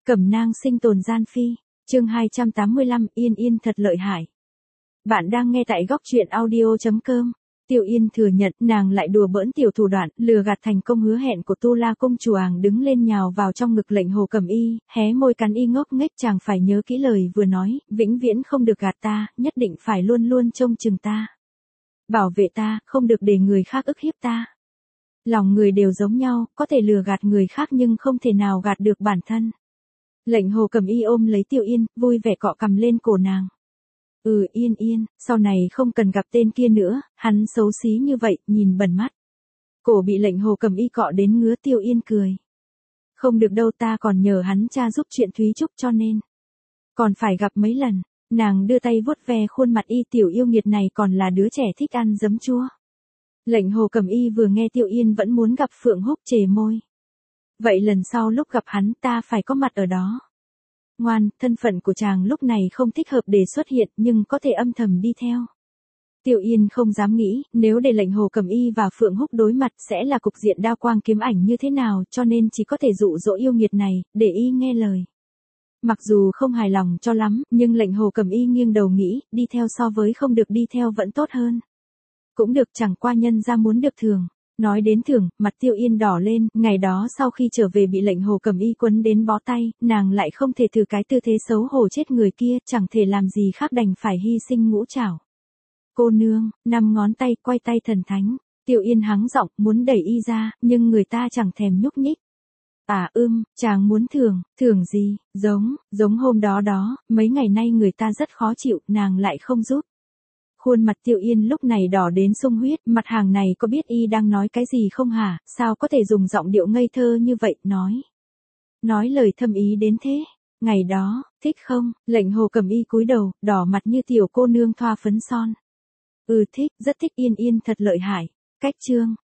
Cẩm nang sinh tồn gian phi, chương 285, Yên Yên thật lợi hại. Bạn đang nghe tại góc truyện audio.com. Tiêu Yên thừa nhận nàng lại đùa bỡn tiểu thủ đoạn, lừa gạt thành công hứa hẹn của Tu La công chúa, đứng lên nhào vào trong ngực Lệnh Hồ Cẩm Y, hé môi cắn y ngốc nghếch, chàng phải nhớ kỹ lời vừa nói, vĩnh viễn không được gạt ta, nhất định phải luôn luôn trông chừng ta. Bảo vệ ta, không được để người khác ức hiếp ta. Lòng người đều giống nhau, có thể lừa gạt người khác nhưng không thể nào gạt được bản thân. Lệnh Hồ Cẩm Y ôm lấy Tiêu Yên, vui vẻ cọ cằm lên cổ nàng. Yên Yên, sau này không cần gặp tên kia nữa, hắn xấu xí như vậy, nhìn bẩn mắt. Cổ bị Lệnh Hồ Cẩm Y cọ đến ngứa. Tiêu Yên cười. Không được đâu, ta còn nhờ hắn cha giúp chuyện Thúy Trúc cho nên. Còn phải gặp mấy lần, nàng đưa tay vuốt ve khuôn mặt y, tiểu yêu nghiệt này còn là đứa trẻ thích ăn giấm chua. Lệnh Hồ Cẩm Y vừa nghe Tiêu Yên vẫn muốn gặp Phượng Húc, chề môi. Vậy lần sau lúc gặp hắn ta phải có mặt ở đó. Ngoan, thân phận của chàng lúc này không thích hợp để xuất hiện nhưng có thể âm thầm đi theo. Tiêu Yên không dám nghĩ, nếu để Lệnh Hồ Cẩm Y và Phượng Húc đối mặt sẽ là cục diện đao quang kiếm ảnh như thế nào, cho nên chỉ có thể dụ dỗ yêu nghiệt này, để y nghe lời. Mặc dù không hài lòng cho lắm, nhưng Lệnh Hồ Cẩm Y nghiêng đầu nghĩ, đi theo so với không được đi theo vẫn tốt hơn. Cũng được, chẳng qua nhân ra muốn được thưởng. Nói đến thưởng, mặt Tiêu Yên đỏ lên, ngày đó sau khi trở về bị Lệnh Hồ Cẩm Y quấn đến bó tay, nàng lại không thể thử cái tư thế xấu hổ chết người kia, chẳng thể làm gì khác đành phải hy sinh ngũ trảo. Cô nương, 5 ngón tay, quay tay thần thánh. Tiêu Yên hắng giọng, muốn đẩy y ra, nhưng người ta chẳng thèm nhúc nhích. Chàng muốn thưởng gì, giống hôm đó đó, mấy ngày nay người ta rất khó chịu, nàng lại không giúp. Khuôn mặt Tiêu Yên lúc này đỏ đến sung huyết, mặt hàng này có biết y đang nói cái gì không hả, sao có thể dùng giọng điệu ngây thơ như vậy, nói lời thâm ý đến thế. Ngày đó, thích không? Lệnh Hồ Cẩm Y cúi đầu, đỏ mặt như tiểu cô nương thoa phấn son. Thích, rất thích. Yên Yên thật lợi hại. Cách chương.